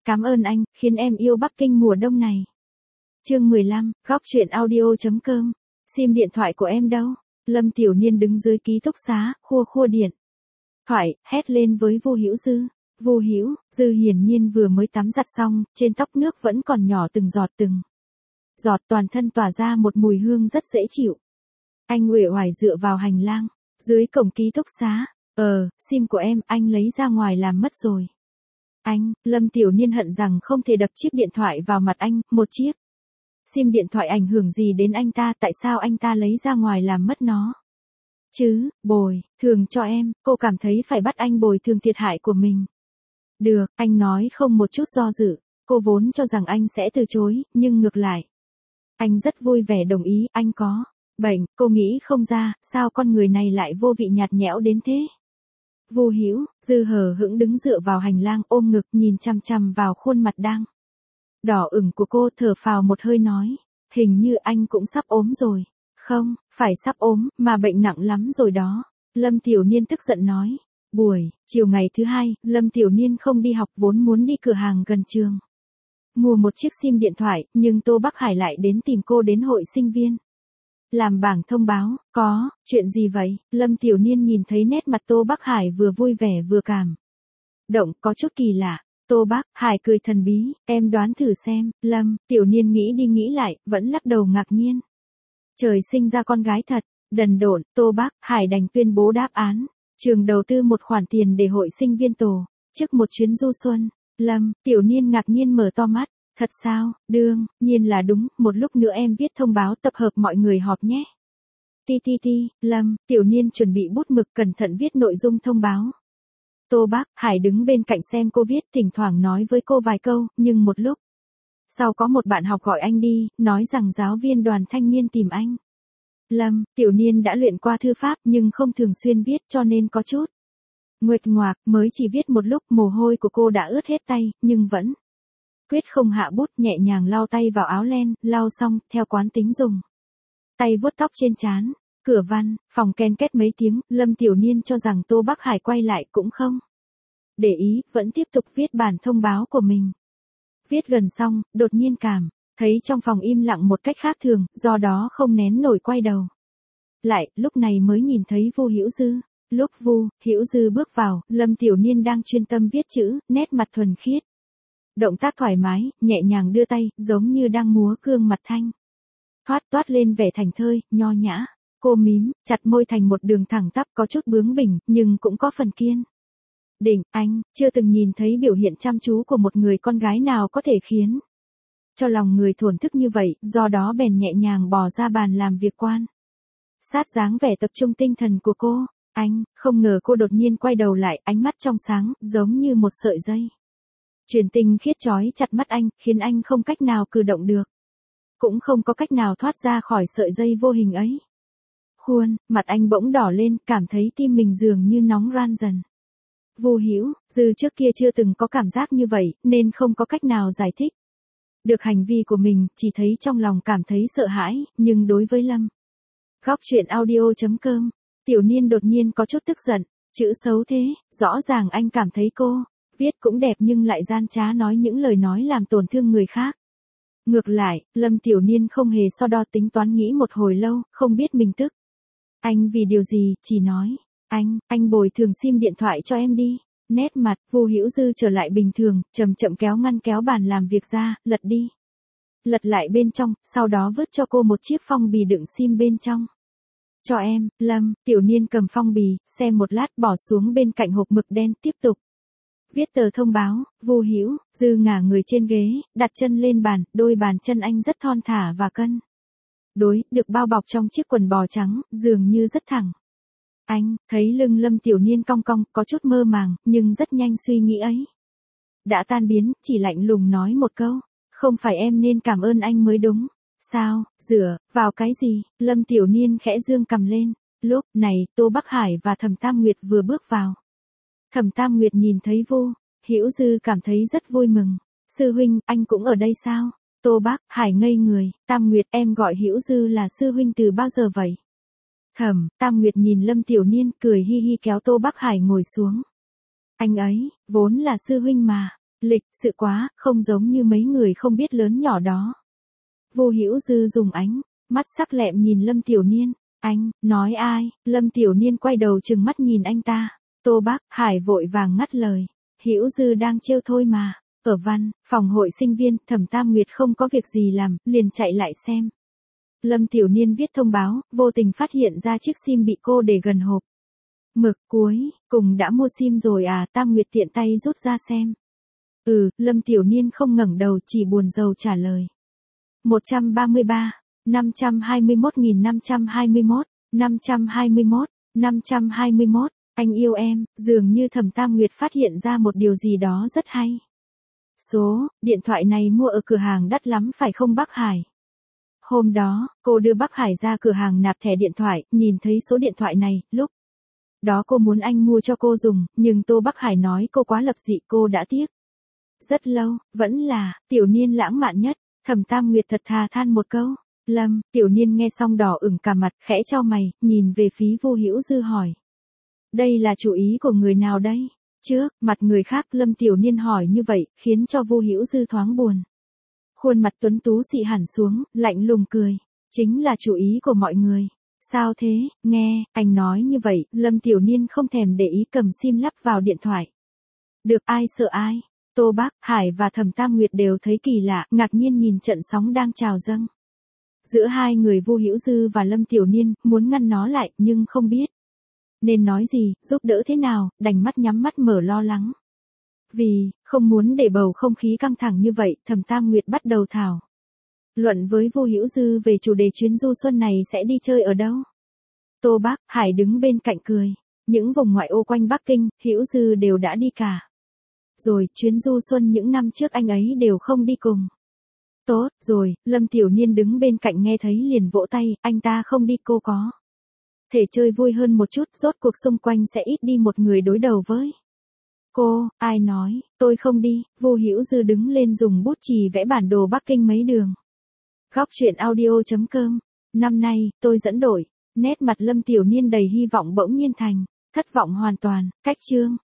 Cảm ơn anh, khiến em yêu Bắc Kinh mùa đông này. Chương 15, góc truyện audio.com. Sim điện thoại của em đâu? Lâm Tiểu Niên đứng dưới ký túc xá, khua khua điện thoại, hét lên với Vu Hữu Dư. Vu Hữu Dư hiển nhiên vừa mới tắm giặt xong, trên tóc nước vẫn còn nhỏ từng giọt, toàn thân tỏa ra một mùi hương rất dễ chịu. Anh uể oải dựa vào hành lang, dưới cổng ký túc xá. Sim của em, anh lấy ra ngoài làm mất rồi. Anh, Lâm Tiểu Niên hận rằng không thể đập chiếc điện thoại vào mặt anh, một chiếc sim điện thoại ảnh hưởng gì đến anh ta, tại sao anh ta lấy ra ngoài làm mất nó? Bồi thường cho em, cô cảm thấy phải bắt anh bồi thường thiệt hại của mình. Được, anh nói không một chút do dự, cô vốn cho rằng anh sẽ từ chối, nhưng ngược lại. Anh rất vui vẻ đồng ý, anh có bệnh, cô nghĩ không ra, sao con người này lại vô vị nhạt nhẽo đến thế? Vu Hữu Dư hờ hững đứng dựa vào hành lang ôm ngực nhìn chằm chằm vào khuôn mặt đang đỏ ửng của cô, thở phào một hơi nói, hình như anh cũng sắp ốm rồi. Không, phải sắp ốm, mà bệnh nặng lắm rồi đó. Lâm Tiểu Niên tức giận nói. Buổi chiều ngày thứ hai, Lâm Tiểu Niên không đi học, vốn muốn đi cửa hàng gần trường mua một chiếc sim điện thoại, nhưng Tô Bắc Hải lại đến tìm cô đến hội sinh viên làm bảng thông báo. Có chuyện gì vậy? Lâm Tiểu Niên nhìn thấy nét mặt Tô Bắc Hải vừa vui vẻ vừa cảm động, có chút kỳ lạ. Tô Bắc Hải cười thần bí, em đoán thử xem. Lâm Tiểu Niên nghĩ đi nghĩ lại, vẫn lắc đầu ngạc nhiên. Trời sinh ra con gái thật đần độn. Tô Bắc Hải đành tuyên bố đáp án. Trường đầu tư một khoản tiền để hội sinh viên tổ chức một chuyến du xuân. Lâm Tiểu Niên ngạc nhiên mở to mắt. Thật sao? Đương nhiên là đúng, một lúc nữa em viết thông báo tập hợp mọi người họp nhé. Lâm Tiểu Niên chuẩn bị bút mực cẩn thận viết nội dung thông báo. Tô Bắc Hải đứng bên cạnh xem cô viết, thỉnh thoảng nói với cô vài câu, nhưng một lúc sau có một bạn học gọi anh đi, nói rằng giáo viên đoàn thanh niên tìm anh. Lâm Tiểu Niên đã luyện qua thư pháp nhưng không thường xuyên viết, cho nên có chút nguệch ngoạc, mới chỉ viết một lúc mồ hôi của cô đã ướt hết tay, nhưng vẫn quyết không hạ bút, nhẹ nhàng lau tay vào áo len, lau xong, theo quán tính dùng tay vuốt tóc trên trán. Cửa văn phòng ken két mấy tiếng, Lâm Tiểu Niên cho rằng Tô Bắc Hải quay lại cũng không để ý, vẫn tiếp tục viết bản thông báo của mình. Viết gần xong, đột nhiên cảm thấy trong phòng im lặng một cách khác thường, do đó không nén nổi quay đầu lại, lúc này mới nhìn thấy Vu Hữu Dư. Lúc Vu Hữu Dư bước vào, Lâm Tiểu Niên đang chuyên tâm viết chữ, nét mặt thuần khiết, động tác thoải mái, nhẹ nhàng đưa tay, giống như đang múa gương mặt thanh toát lên vẻ thảnh thơi, nho nhã. Cô mím chặt môi thành một đường thẳng tắp, có chút bướng bỉnh, nhưng cũng có phần kiên định. Anh chưa từng nhìn thấy biểu hiện chăm chú của một người con gái nào có thể khiến cho lòng người thổn thức như vậy, do đó bèn nhẹ nhàng bỏ ra bàn làm việc quan sát dáng vẻ tập trung tinh thần của cô. Anh không ngờ cô đột nhiên quay đầu lại, ánh mắt trong sáng, giống như một sợi dây truyền tinh khiết chói chặt mắt anh, khiến anh không cách nào cử động được, cũng không có cách nào thoát ra khỏi sợi dây vô hình ấy. Khuôn mặt anh bỗng đỏ lên, cảm thấy tim mình dường như nóng ran dần. Vu Hữu Dư trước kia chưa từng có cảm giác như vậy, nên không có cách nào giải thích được hành vi của mình, chỉ thấy trong lòng cảm thấy sợ hãi, nhưng đối với Lâm Góc truyện audio.com, Tiểu Niên đột nhiên có chút tức giận. Chữ xấu thế, rõ ràng anh cảm thấy cô viết cũng đẹp nhưng lại gian trá nói những lời nói làm tổn thương người khác. Ngược lại, Lâm Tiểu Niên không hề so đo, tính toán nghĩ một hồi lâu, không biết mình tức anh vì điều gì, chỉ nói, anh bồi thường sim điện thoại cho em đi. Nét mặt Vu Hữu Dư trở lại bình thường, chậm chậm kéo ngăn kéo bàn làm việc ra, lật đi lật lại bên trong, sau đó vứt cho cô một chiếc phong bì đựng sim bên trong. Cho em. Lâm Tiểu Niên cầm phong bì, xem một lát bỏ xuống bên cạnh hộp mực đen, tiếp tục viết tờ thông báo. Vu Hữu Dư ngả người trên ghế, đặt chân lên bàn, đôi bàn chân anh rất thon thả và cân đối, được bao bọc trong chiếc quần bò trắng, dường như rất thẳng. Anh thấy lưng Lâm Tiểu Niên cong cong, có chút mơ màng, nhưng rất nhanh suy nghĩ ấy đã tan biến, chỉ lạnh lùng nói một câu, không phải em nên cảm ơn anh mới đúng. Sao? Dựa vào cái gì? Lâm Tiểu Niên khẽ dương cằm lên. Lúc này, Tô Bắc Hải và Thẩm Tam Nguyệt vừa bước vào. Thẩm Tam Nguyệt nhìn thấy Vu Hữu Dư cảm thấy rất vui mừng. Sư huynh, anh cũng ở đây sao? Tô Bắc Hải ngây người. Tam Nguyệt, em gọi Hữu Dư là sư huynh từ bao giờ vậy? Thẩm Tam Nguyệt nhìn Lâm Tiểu Niên, cười hi hi kéo Tô Bắc Hải ngồi xuống. Anh ấy vốn là sư huynh mà. Lịch sự quá, không giống như mấy người không biết lớn nhỏ đó. Vô Hữu Dư dùng ánh mắt sắc lẹm nhìn Lâm Tiểu Niên. Anh, nói ai? Lâm Tiểu Niên quay đầu trừng mắt nhìn anh ta. Tô Bác Hải vội vàng ngắt lời. Hữu Dư đang trêu thôi mà. Ở phòng hội sinh viên, Thẩm Tam Nguyệt không có việc gì làm, liền chạy lại xem. Lâm Tiểu Niên viết thông báo, vô tình phát hiện ra chiếc sim bị cô để gần hộp mực cuối, cùng đã mua sim rồi à? Tam Nguyệt tiện tay rút ra xem. Lâm Tiểu Niên không ngẩng đầu, chỉ buồn rầu trả lời. 133, 521.521, 521, anh yêu em. Dường như Thẩm Tam Nguyệt phát hiện ra một điều gì đó rất hay. Điện thoại này mua ở cửa hàng đắt lắm phải không Bắc Hải? Hôm đó, cô đưa Bắc Hải ra cửa hàng nạp thẻ điện thoại, nhìn thấy số điện thoại này, lúc đó cô muốn anh mua cho cô dùng, nhưng Tô Bắc Hải nói cô quá lập dị, cô đã tiếc. Rất lâu, vẫn là, Tiểu Niên lãng mạn nhất. Thẩm Tam Nguyệt thật thà than một câu. Lâm Tiểu Niên nghe xong đỏ ửng cả mặt, khẽ chau mày, nhìn về phía Vô Hữu Dư hỏi. Đây là chủ ý của người nào đây? Trước mặt người khác Lâm Tiểu Niên hỏi như vậy, khiến cho Vô Hữu Dư thoáng buồn. Khuôn mặt tuấn tú xị hẳn xuống, lạnh lùng cười. Chính là chủ ý của mọi người. Sao thế? Nghe anh nói như vậy, Lâm Tiểu Niên không thèm để ý, cầm sim lắp vào điện thoại. Được, ai sợ ai? Tô Bác Hải và Thẩm Tam Nguyệt đều thấy kỳ lạ, ngạc nhiên nhìn trận sóng đang trào dâng giữa hai người Vô Hữu Dư và Lâm Tiểu Niên, muốn ngăn nó lại, nhưng không biết nên nói gì, giúp đỡ thế nào, đành mắt nhắm mắt mở lo lắng. Vì không muốn để bầu không khí căng thẳng như vậy, Thẩm Tam Nguyệt bắt đầu thảo luận với Vô Hữu Dư về chủ đề chuyến du xuân này sẽ đi chơi ở đâu. Tô Bác Hải đứng bên cạnh cười. Những vùng ngoại ô quanh Bắc Kinh, Hữu Dư đều đã đi cả. Rồi, chuyến du xuân những năm trước anh ấy đều không đi cùng. Tốt rồi, Lâm Tiểu Niên đứng bên cạnh nghe thấy liền vỗ tay, anh ta không đi, cô có thể chơi vui hơn một chút, rốt cuộc xung quanh sẽ ít đi một người đối đầu với cô. Ai nói, tôi không đi. Vô Hữu Dư đứng lên dùng bút chì vẽ bản đồ Bắc Kinh mấy đường. Góc truyện audio.com. Năm nay, tôi dẫn đội. Nét mặt Lâm Tiểu Niên đầy hy vọng bỗng nhiên thành thất vọng hoàn toàn. Cách chương